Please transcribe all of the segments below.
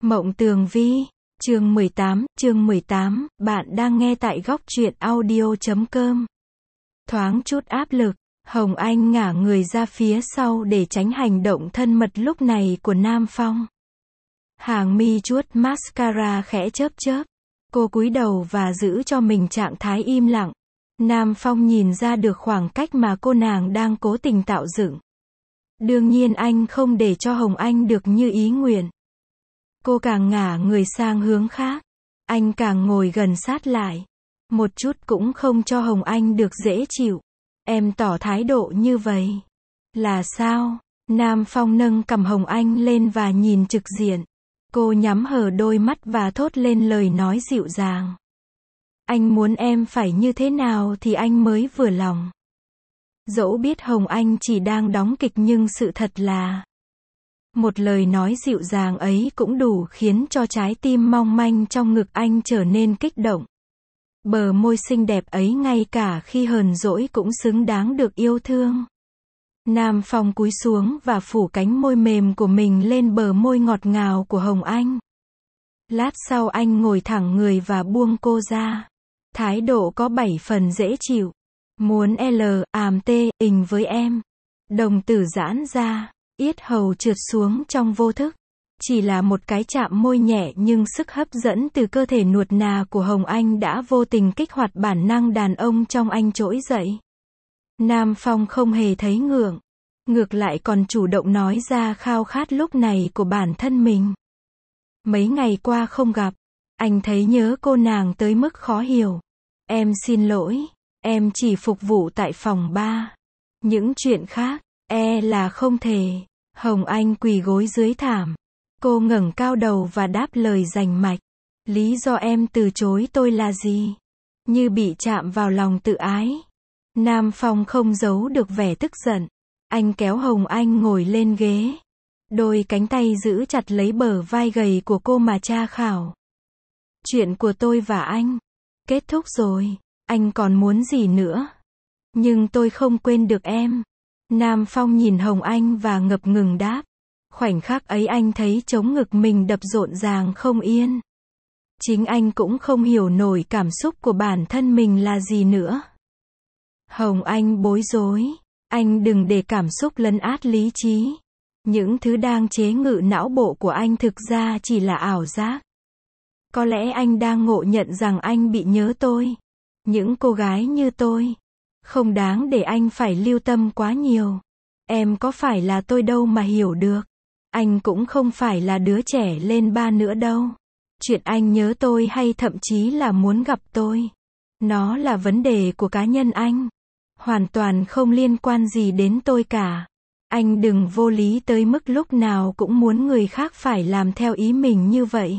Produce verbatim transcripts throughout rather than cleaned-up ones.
Mộng Tường Vi, chương mười tám, chương mười tám, bạn đang nghe tại góc truyện audio chấm com. Thoáng chút áp lực, Hồng Anh ngả người ra phía sau để tránh hành động thân mật lúc này của Nam Phong. Hàng mi chuốt mascara khẽ chớp chớp. Cô cúi đầu và giữ cho mình trạng thái im lặng. Nam Phong nhìn ra được khoảng cách mà cô nàng đang cố tình tạo dựng. Đương nhiên anh không để cho Hồng Anh được như ý nguyện. Cô càng ngả người sang hướng khác. Anh càng ngồi gần sát lại. Một chút cũng không cho Hồng Anh được dễ chịu. Em tỏ thái độ như vậy. Là sao? Nam Phong nâng cằm Hồng Anh lên và nhìn trực diện. Cô nhắm hờ đôi mắt và thốt lên lời nói dịu dàng. Anh muốn em phải như thế nào thì anh mới vừa lòng. Dẫu biết Hồng Anh chỉ đang đóng kịch nhưng sự thật là một lời nói dịu dàng ấy cũng đủ khiến cho trái tim mong manh trong ngực anh trở nên kích động. Bờ môi xinh đẹp ấy ngay cả khi hờn dỗi cũng xứng đáng được yêu thương. Nam Phong cúi xuống và phủ cánh môi mềm của mình lên bờ môi ngọt ngào của Hồng Anh. Lát sau anh ngồi thẳng người và buông cô ra. Thái độ có bảy phần dễ chịu. Muốn L, àm T, ình với em. Đồng tử giãn ra, yết hầu trượt xuống trong vô thức. Chỉ là một cái chạm môi nhẹ nhưng sức hấp dẫn từ cơ thể nuột nà của Hồng Anh đã vô tình kích hoạt bản năng đàn ông trong anh trỗi dậy. Nam Phong không hề thấy ngượng. Ngược lại còn chủ động nói ra khao khát lúc này của bản thân mình. Mấy ngày qua không gặp, anh thấy nhớ cô nàng tới mức khó hiểu. Em xin lỗi, em chỉ phục vụ tại phòng ba. Những chuyện khác, e là không thể. Hồng Anh quỳ gối dưới thảm. Cô ngẩng cao đầu và đáp lời rành mạch. Lý do em từ chối tôi là gì? Như bị chạm vào lòng tự ái. Nam Phong không giấu được vẻ tức giận. Anh kéo Hồng Anh ngồi lên ghế. Đôi cánh tay giữ chặt lấy bờ vai gầy của cô mà tra khảo. Chuyện của tôi và anh kết thúc rồi. Anh còn muốn gì nữa? Nhưng tôi không quên được em. Nam Phong nhìn Hồng Anh và ngập ngừng đáp. Khoảnh khắc ấy anh thấy trống ngực mình đập rộn ràng không yên. Chính anh cũng không hiểu nổi cảm xúc của bản thân mình là gì nữa. Hồng Anh bối rối. Anh đừng để cảm xúc lấn át lý trí. Những thứ đang chế ngự não bộ của anh thực ra chỉ là ảo giác. Có lẽ anh đang ngộ nhận rằng anh bị nhớ tôi. Những cô gái như tôi không đáng để anh phải lưu tâm quá nhiều. Em có phải là tôi đâu mà hiểu được. Anh cũng không phải là đứa trẻ lên ba nữa đâu. Chuyện anh nhớ tôi hay thậm chí là muốn gặp tôi, nó là vấn đề của cá nhân anh. Hoàn toàn không liên quan gì đến tôi cả. Anh đừng vô lý tới mức lúc nào cũng muốn người khác phải làm theo ý mình như vậy.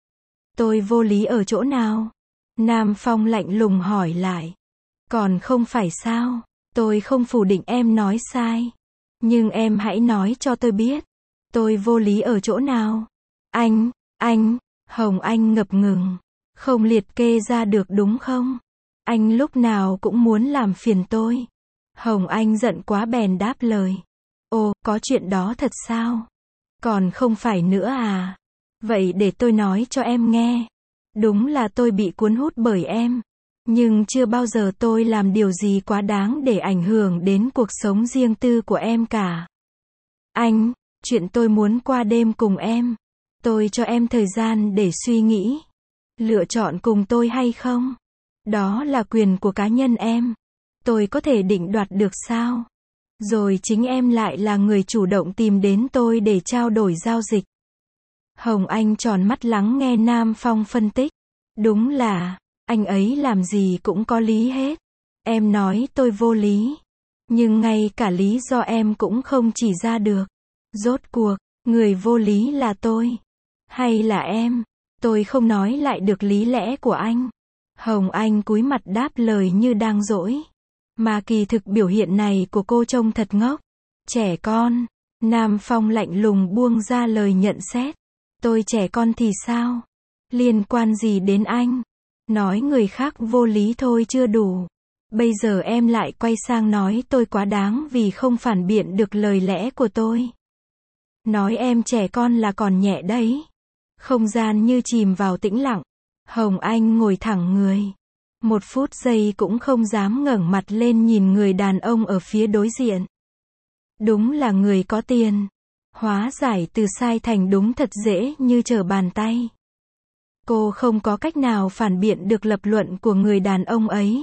Tôi vô lý ở chỗ nào? Nam Phong lạnh lùng hỏi lại. Còn không phải sao? Tôi không phủ định em nói sai. Nhưng em hãy nói cho tôi biết. Tôi vô lý ở chỗ nào? Anh, anh, Hồng Anh ngập ngừng. Không liệt kê ra được đúng không? Anh lúc nào cũng muốn làm phiền tôi. Hồng Anh giận quá bèn đáp lời. Ồ, có chuyện đó thật sao? Còn không phải nữa à? Vậy để tôi nói cho em nghe. Đúng là tôi bị cuốn hút bởi em. Nhưng chưa bao giờ tôi làm điều gì quá đáng để ảnh hưởng đến cuộc sống riêng tư của em cả. Anh, chuyện tôi muốn qua đêm cùng em. Tôi cho em thời gian để suy nghĩ. Lựa chọn cùng tôi hay không? Đó là quyền của cá nhân em. Tôi có thể định đoạt được sao? Rồi chính em lại là người chủ động tìm đến tôi để trao đổi giao dịch. Hồng Anh tròn mắt lắng nghe Nam Phong phân tích. Đúng là, anh ấy làm gì cũng có lý hết. Em nói tôi vô lý. Nhưng ngay cả lý do em cũng không chỉ ra được. Rốt cuộc, người vô lý là tôi. Hay là em? Tôi không nói lại được lý lẽ của anh. Hồng Anh cúi mặt đáp lời như đang dỗi. Mà kỳ thực biểu hiện này của cô trông thật ngốc. Trẻ con. Nam Phong lạnh lùng buông ra lời nhận xét. Tôi trẻ con thì sao? Liên quan gì đến anh? Nói người khác vô lý thôi chưa đủ. Bây giờ em lại quay sang nói tôi quá đáng vì không phản biện được lời lẽ của tôi. Nói em trẻ con là còn nhẹ đấy. Không gian như chìm vào tĩnh lặng. Hồng Anh ngồi thẳng người. Một phút giây cũng không dám ngẩng mặt lên nhìn người đàn ông ở phía đối diện. Đúng là người có tiền. Hóa giải từ sai thành đúng thật dễ như trở bàn tay. Cô không có cách nào phản biện được lập luận của người đàn ông ấy.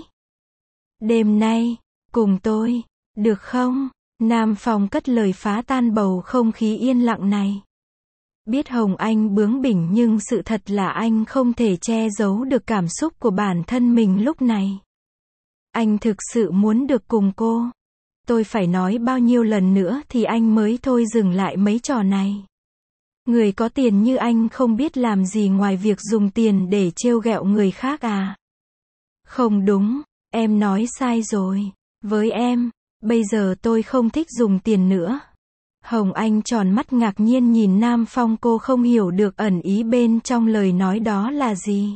Đêm nay, cùng tôi, được không? Nam Phong cất lời phá tan bầu không khí yên lặng này. Biết Hồng Anh bướng bỉnh nhưng sự thật là anh không thể che giấu được cảm xúc của bản thân mình lúc này. Anh thực sự muốn được cùng cô. Tôi phải nói bao nhiêu lần nữa thì anh mới thôi dừng lại mấy trò này. Người có tiền như anh không biết làm gì ngoài việc dùng tiền để trêu ghẹo người khác à? Không đúng, em nói sai rồi. Với em, bây giờ tôi không thích dùng tiền nữa. Hồng Anh tròn mắt ngạc nhiên nhìn Nam Phong, cô không hiểu được ẩn ý bên trong lời nói đó là gì.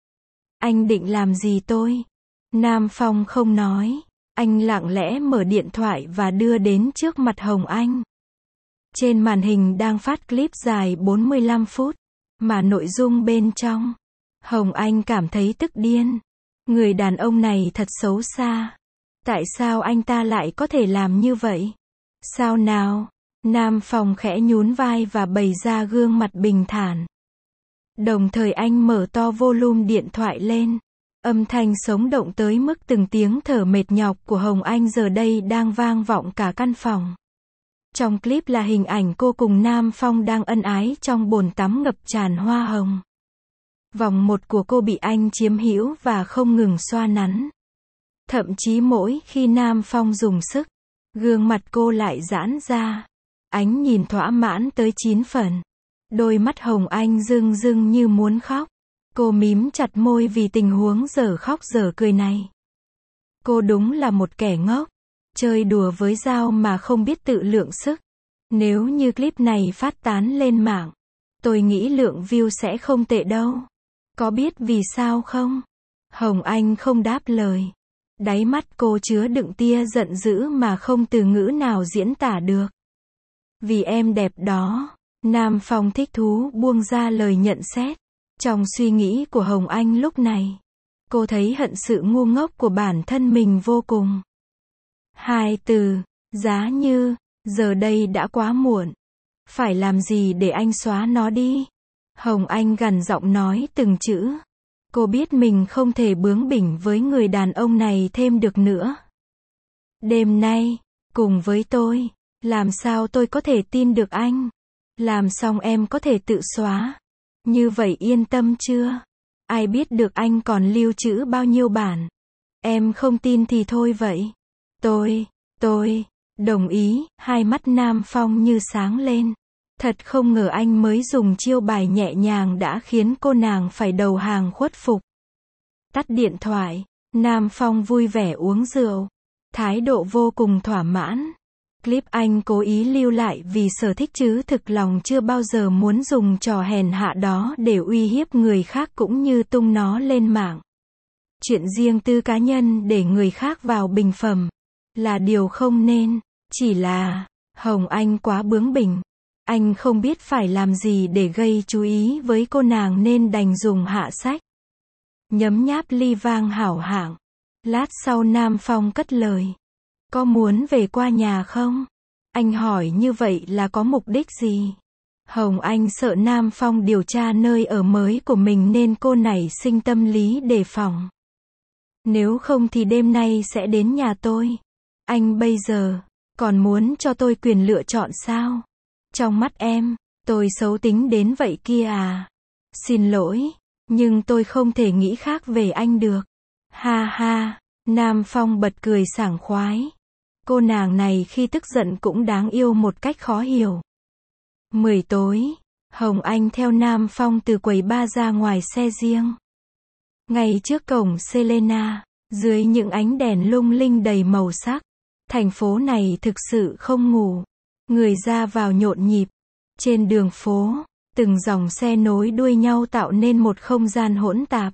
Anh định làm gì tôi? Nam Phong không nói. Anh lặng lẽ mở điện thoại và đưa đến trước mặt Hồng Anh. Trên màn hình đang phát clip dài bốn mươi lăm phút, mà nội dung bên trong. Hồng Anh cảm thấy tức điên. Người đàn ông này thật xấu xa. Tại sao anh ta lại có thể làm như vậy? Sao nào? Nam Phong khẽ nhún vai và bày ra gương mặt bình thản. Đồng thời anh mở to volume điện thoại lên. Âm thanh sống động tới mức từng tiếng thở mệt nhọc của Hồng Anh giờ đây đang vang vọng cả căn phòng. Trong clip là hình ảnh cô cùng Nam Phong đang ân ái trong bồn tắm ngập tràn hoa hồng. Vòng một của cô bị anh chiếm hữu và không ngừng xoa nắn. Thậm chí mỗi khi Nam Phong dùng sức, gương mặt cô lại giãn ra. Ánh nhìn thỏa mãn tới chín phần. Đôi mắt Hồng Anh rưng rưng như muốn khóc. Cô mím chặt môi vì tình huống dở khóc dở cười này. Cô đúng là một kẻ ngốc. Chơi đùa với dao mà không biết tự lượng sức. Nếu như clip này phát tán lên mạng, tôi nghĩ lượng view sẽ không tệ đâu. Có biết vì sao không? Hồng Anh không đáp lời. Đáy mắt cô chứa đựng tia giận dữ mà không từ ngữ nào diễn tả được. Vì em đẹp đó. Nam Phong thích thú buông ra lời nhận xét. Trong suy nghĩ của Hồng Anh lúc này, cô thấy hận sự ngu ngốc của bản thân mình vô cùng. Hai từ, giá như, giờ đây đã quá muộn. Phải làm gì để anh xóa nó đi? Hồng Anh gằn giọng nói từng chữ. Cô biết mình không thể bướng bỉnh với người đàn ông này thêm được nữa. Đêm nay, cùng với tôi, làm sao tôi có thể tin được anh? Làm xong em có thể tự xóa. Như vậy yên tâm chưa? Ai biết được anh còn lưu trữ bao nhiêu bản? Em không tin thì thôi vậy. Tôi, tôi, đồng ý. Hai mắt Nam Phong như sáng lên. Thật không ngờ anh mới dùng chiêu bài nhẹ nhàng đã khiến cô nàng phải đầu hàng khuất phục. Tắt điện thoại, Nam Phong vui vẻ uống rượu. Thái độ vô cùng thỏa mãn. Clip anh cố ý lưu lại vì sở thích chứ thực lòng chưa bao giờ muốn dùng trò hèn hạ đó để uy hiếp người khác cũng như tung nó lên mạng. Chuyện riêng tư cá nhân để người khác vào bình phẩm là điều không nên. Chỉ là, Hồng Anh quá bướng bỉnh. Anh không biết phải làm gì để gây chú ý với cô nàng nên đành dùng hạ sách. Nhấm nháp ly vang hảo hạng. Lát sau Nam Phong cất lời. Có muốn về qua nhà không? Anh hỏi như vậy là có mục đích gì? Hồng Anh sợ Nam Phong điều tra nơi ở mới của mình nên cô nảy sinh tâm lý đề phòng. Nếu không thì đêm nay sẽ đến nhà tôi. Anh bây giờ, còn muốn cho tôi quyền lựa chọn sao? Trong mắt em, tôi xấu tính đến vậy kia à? Xin lỗi, nhưng tôi không thể nghĩ khác về anh được. Ha ha, Nam Phong bật cười sảng khoái. Cô nàng này khi tức giận cũng đáng yêu một cách khó hiểu. Mười tối, Hồng Anh theo Nam Phong từ quầy bar ra ngoài xe riêng. Ngay trước cổng Selena, dưới những ánh đèn lung linh đầy màu sắc, thành phố này thực sự không ngủ. Người ra vào nhộn nhịp. Trên đường phố, từng dòng xe nối đuôi nhau tạo nên một không gian hỗn tạp.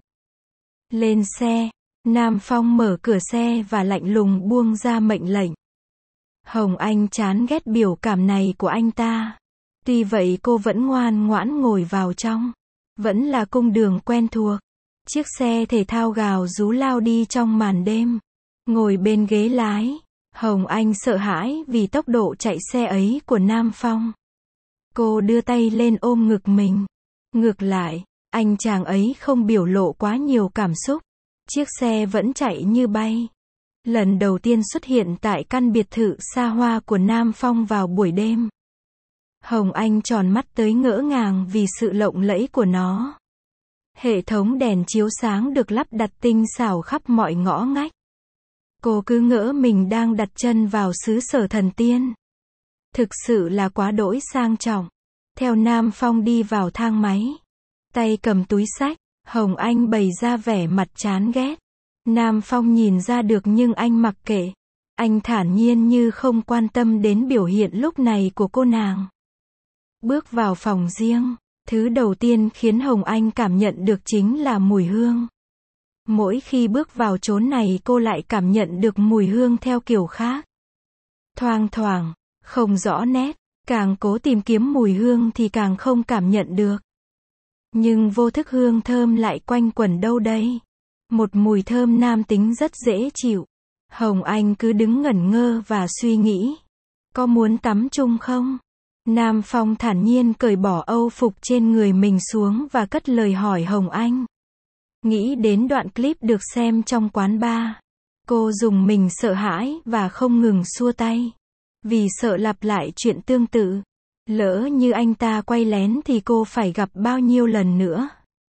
Lên xe, Nam Phong mở cửa xe và lạnh lùng buông ra mệnh lệnh. Hồng Anh chán ghét biểu cảm này của anh ta. Tuy vậy cô vẫn ngoan ngoãn ngồi vào trong. Vẫn là cung đường quen thuộc. Chiếc xe thể thao gào rú lao đi trong màn đêm. Ngồi bên ghế lái, Hồng Anh sợ hãi vì tốc độ chạy xe ấy của Nam Phong. Cô đưa tay lên ôm ngực mình. Ngược lại, anh chàng ấy không biểu lộ quá nhiều cảm xúc. Chiếc xe vẫn chạy như bay. Lần đầu tiên xuất hiện tại căn biệt thự xa hoa của Nam Phong vào buổi đêm. Hồng Anh tròn mắt tới ngỡ ngàng vì sự lộng lẫy của nó. Hệ thống đèn chiếu sáng được lắp đặt tinh xảo khắp mọi ngõ ngách. Cô cứ ngỡ mình đang đặt chân vào xứ sở thần tiên. Thực sự là quá đỗi sang trọng. Theo Nam Phong đi vào thang máy. Tay cầm túi xách, Hồng Anh bày ra vẻ mặt chán ghét. Nam Phong nhìn ra được nhưng anh mặc kệ. Anh thản nhiên như không quan tâm đến biểu hiện lúc này của cô nàng. Bước vào phòng riêng, thứ đầu tiên khiến Hồng Anh cảm nhận được chính là mùi hương. Mỗi khi bước vào chốn này cô lại cảm nhận được mùi hương theo kiểu khác. Thoang thoảng, không rõ nét, càng cố tìm kiếm mùi hương thì càng không cảm nhận được. Nhưng vô thức hương thơm lại quanh quẩn đâu đây. Một mùi thơm nam tính rất dễ chịu. Hồng Anh cứ đứng ngẩn ngơ và suy nghĩ. Có muốn tắm chung không? Nam Phong thản nhiên cởi bỏ âu phục trên người mình xuống và cất lời hỏi Hồng Anh. Nghĩ đến đoạn clip được xem trong quán bar. Cô dùng mình sợ hãi và không ngừng xua tay. Vì sợ lặp lại chuyện tương tự. Lỡ như anh ta quay lén thì cô phải gặp bao nhiêu lần nữa.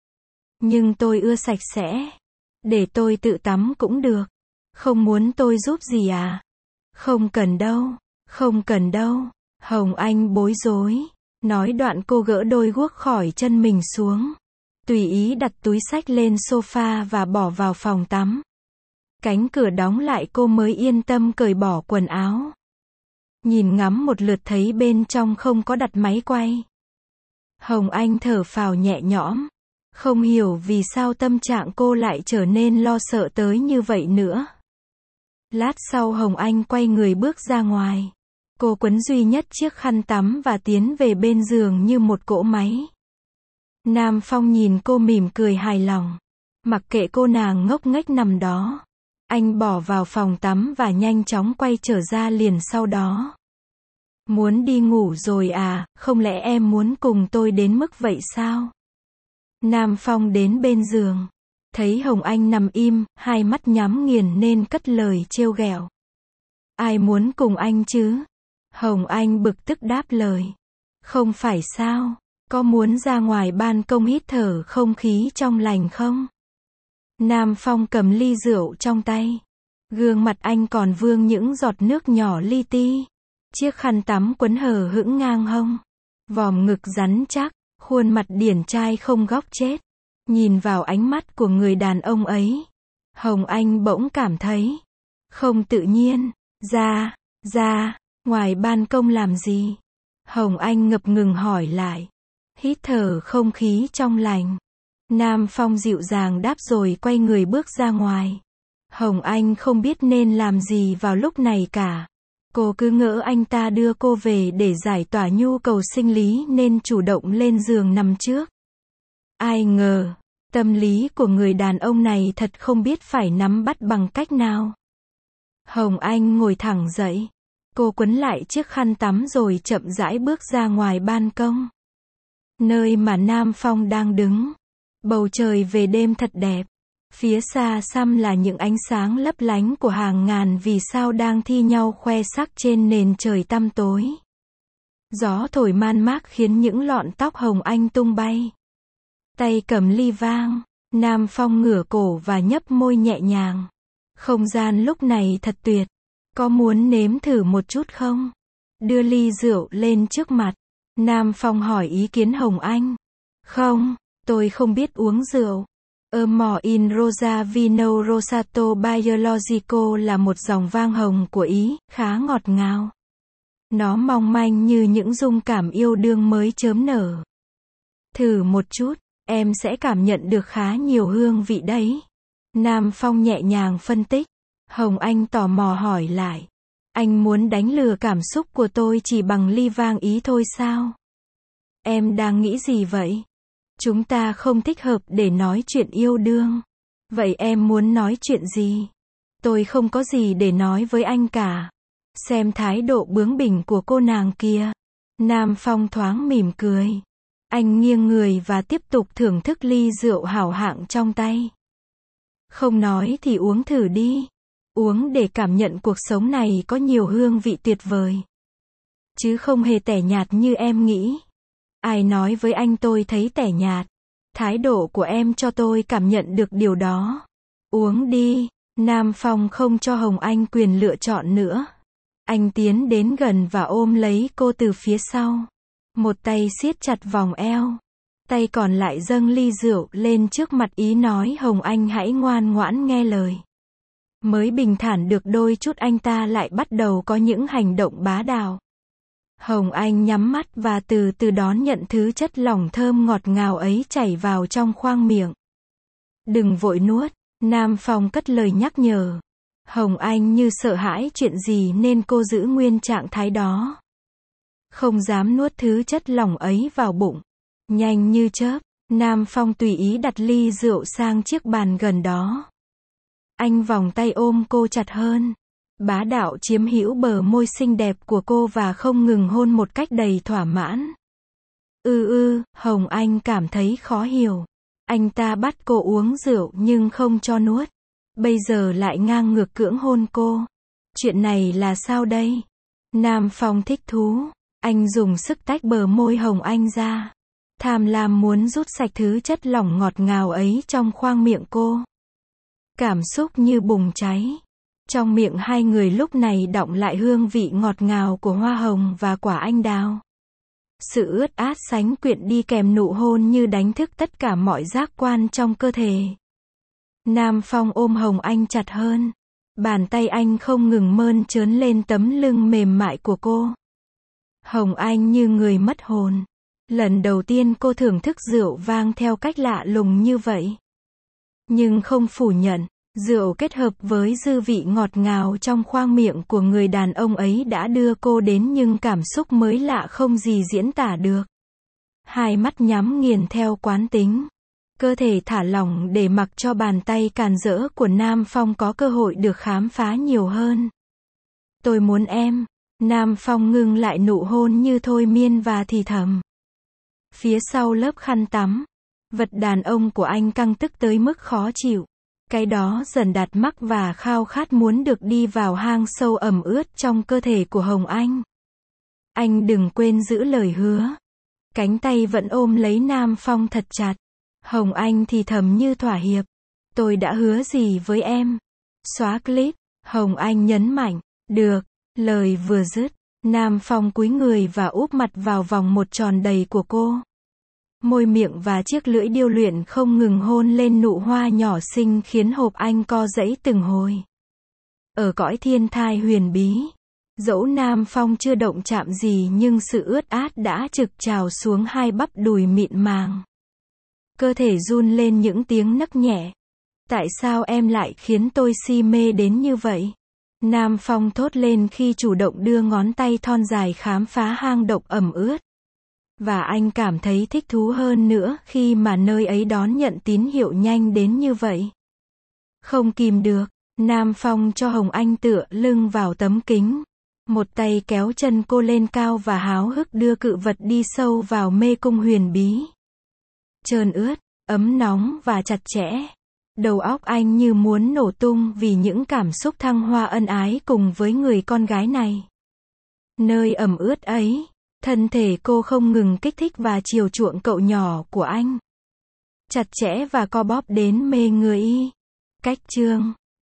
Nhưng tôi ưa sạch sẽ. Để tôi tự tắm cũng được. Không muốn tôi giúp gì à? Không cần đâu, không cần đâu. Hồng Anh bối rối. Nói đoạn cô gỡ đôi guốc khỏi chân mình xuống. Tùy ý đặt túi xách lên sofa và bỏ vào phòng tắm. Cánh cửa đóng lại cô mới yên tâm cởi bỏ quần áo. Nhìn ngắm một lượt thấy bên trong không có đặt máy quay. Hồng Anh thở phào nhẹ nhõm. Không hiểu vì sao tâm trạng cô lại trở nên lo sợ tới như vậy nữa. Lát sau Hồng Anh quay người bước ra ngoài. Cô quấn duy nhất chiếc khăn tắm và tiến về bên giường như một cỗ máy. Nam Phong nhìn cô mỉm cười hài lòng. Mặc kệ cô nàng ngốc nghếch nằm đó. Anh bỏ vào phòng tắm và nhanh chóng quay trở ra liền sau đó. Muốn đi ngủ rồi à, không lẽ em muốn cùng tôi đến mức vậy sao? Nam Phong đến bên giường. Thấy Hồng Anh nằm im, hai mắt nhắm nghiền nên cất lời trêu ghẹo. Ai muốn cùng anh chứ? Hồng Anh bực tức đáp lời. Không phải sao, có muốn ra ngoài ban công hít thở không khí trong lành không? Nam Phong cầm ly rượu trong tay. Gương mặt anh còn vương những giọt nước nhỏ li ti. Chiếc khăn tắm quấn hờ hững ngang hông. Vòm ngực rắn chắc, khuôn mặt điển trai không góc chết. Nhìn vào ánh mắt của người đàn ông ấy. Hồng Anh bỗng cảm thấy không tự nhiên. Ra, ra, ngoài ban công làm gì? Hồng Anh ngập ngừng hỏi lại. Hít thở không khí trong lành. Nam Phong dịu dàng đáp rồi quay người bước ra ngoài. Hồng Anh không biết nên làm gì vào lúc này cả. Cô cứ ngỡ anh ta đưa cô về để giải tỏa nhu cầu sinh lý nên chủ động lên giường nằm trước. Ai ngờ, tâm lý của người đàn ông này thật không biết phải nắm bắt bằng cách nào. Hồng Anh ngồi thẳng dậy. Cô quấn lại chiếc khăn tắm rồi chậm rãi bước ra ngoài ban công. Nơi mà Nam Phong đang đứng. Bầu trời về đêm thật đẹp. Phía xa xăm là những ánh sáng lấp lánh của hàng ngàn vì sao đang thi nhau khoe sắc trên nền trời tăm tối. Gió thổi man mác khiến những lọn tóc Hồng Anh tung bay. Tay cầm ly vang, Nam Phong ngửa cổ và nhấp môi nhẹ nhàng. Không gian lúc này thật tuyệt. Có muốn nếm thử một chút không? Đưa ly rượu lên trước mặt. Nam Phong hỏi ý kiến Hồng Anh. Không, tôi không biết uống rượu. Amor in Rosa Vino Rosato Biologico là một dòng vang hồng của Ý, khá ngọt ngào. Nó mong manh như những dung cảm yêu đương mới chớm nở. Thử một chút, em sẽ cảm nhận được khá nhiều hương vị đấy. Nam Phong nhẹ nhàng phân tích. Hồng Anh tò mò hỏi lại. Anh muốn đánh lừa cảm xúc của tôi chỉ bằng ly vang Ý thôi sao? Em đang nghĩ gì vậy? Chúng ta không thích hợp để nói chuyện yêu đương. Vậy em muốn nói chuyện gì? Tôi không có gì để nói với anh cả. Xem thái độ bướng bỉnh của cô nàng kia. Nam Phong thoáng mỉm cười. Anh nghiêng người và tiếp tục thưởng thức ly rượu hảo hạng trong tay. Không nói thì uống thử đi. Uống để cảm nhận cuộc sống này có nhiều hương vị tuyệt vời. Chứ không hề tẻ nhạt như em nghĩ. Ai nói với anh tôi thấy tẻ nhạt? Thái độ của em cho tôi cảm nhận được điều đó. Uống đi. Nam Phong không cho Hồng Anh quyền lựa chọn nữa. Anh tiến đến gần và ôm lấy cô từ phía sau. Một tay siết chặt vòng eo. Tay còn lại dâng ly rượu lên trước mặt ý nói Hồng Anh hãy ngoan ngoãn nghe lời. Mới bình thản được đôi chút anh ta lại bắt đầu có những hành động bá đạo. Hồng Anh nhắm mắt và từ từ đón nhận thứ chất lỏng thơm ngọt ngào ấy chảy vào trong khoang miệng. Đừng vội nuốt, Nam Phong cất lời nhắc nhở. Hồng Anh như sợ hãi chuyện gì nên cô giữ nguyên trạng thái đó. Không dám nuốt thứ chất lỏng ấy vào bụng. Nhanh như chớp, Nam Phong tùy ý đặt ly rượu sang chiếc bàn gần đó. Anh vòng tay ôm cô chặt hơn. Bá đạo chiếm hữu bờ môi xinh đẹp của cô và không ngừng hôn một cách đầy thỏa mãn. Ư ư, Hồng Anh cảm thấy khó hiểu. Anh ta bắt cô uống rượu nhưng không cho nuốt. Bây giờ lại ngang ngược cưỡng hôn cô. Chuyện này là sao đây? Nam Phong thích thú. Anh dùng sức tách bờ môi Hồng Anh ra. Tham lam muốn rút sạch thứ chất lỏng ngọt ngào ấy trong khoang miệng cô. Cảm xúc như bùng cháy. Trong miệng hai người lúc này đọng lại hương vị ngọt ngào của hoa hồng và quả anh đào. Sự ướt át sánh quyện đi kèm nụ hôn như đánh thức tất cả mọi giác quan trong cơ thể. Nam Phong ôm Hồng Anh chặt hơn. Bàn tay anh không ngừng mơn trớn lên tấm lưng mềm mại của cô. Hồng Anh như người mất hồn. Lần đầu tiên cô thưởng thức rượu vang theo cách lạ lùng như vậy. Nhưng không phủ nhận, rượu kết hợp với dư vị ngọt ngào trong khoang miệng của người đàn ông ấy đã đưa cô đến những cảm xúc mới lạ không gì diễn tả được. Hai mắt nhắm nghiền theo quán tính. Cơ thể thả lỏng để mặc cho bàn tay càn rỡ của Nam Phong có cơ hội được khám phá nhiều hơn. Tôi muốn em. Nam Phong ngừng lại nụ hôn như thôi miên và thì thầm. Phía sau lớp khăn tắm, vật đàn ông của anh căng tức tới mức khó chịu. Cái đó dần đặt mắc và khao khát muốn được đi vào hang sâu ẩm ướt trong cơ thể của Hồng Anh. Anh đừng quên giữ lời hứa. Cánh tay vẫn ôm lấy Nam Phong thật chặt. Hồng Anh thì thầm như thỏa hiệp. Tôi đã hứa gì với em? Xóa clip. Hồng Anh nhấn mạnh. Được. Lời vừa dứt, Nam Phong cúi người và úp mặt vào vòng một tròn đầy của cô. Môi miệng và chiếc lưỡi điêu luyện không ngừng hôn lên nụ hoa nhỏ xinh khiến hộp anh co giãy từng hồi. Ở cõi thiên thai huyền bí, dẫu Nam Phong chưa động chạm gì nhưng sự ướt át đã trực trào xuống hai bắp đùi mịn màng. Cơ thể run lên những tiếng nấc nhẹ. Tại sao em lại khiến tôi si mê đến như vậy? Nam Phong thốt lên khi chủ động đưa ngón tay thon dài khám phá hang động ẩm ướt. Và anh cảm thấy thích thú hơn nữa khi mà nơi ấy đón nhận tín hiệu nhanh đến như vậy. Không kìm được, Nam Phong cho Hồng Anh tựa lưng vào tấm kính. Một tay kéo chân cô lên cao và háo hức đưa cự vật đi sâu vào mê cung huyền bí. Trơn ướt, ấm nóng và chặt chẽ. Đầu óc anh như muốn nổ tung vì những cảm xúc thăng hoa ân ái cùng với người con gái này. Nơi ẩm ướt ấy, thân thể cô không ngừng kích thích và chiều chuộng cậu nhỏ của anh. Chặt chẽ và co bóp đến mê người y. Cách chương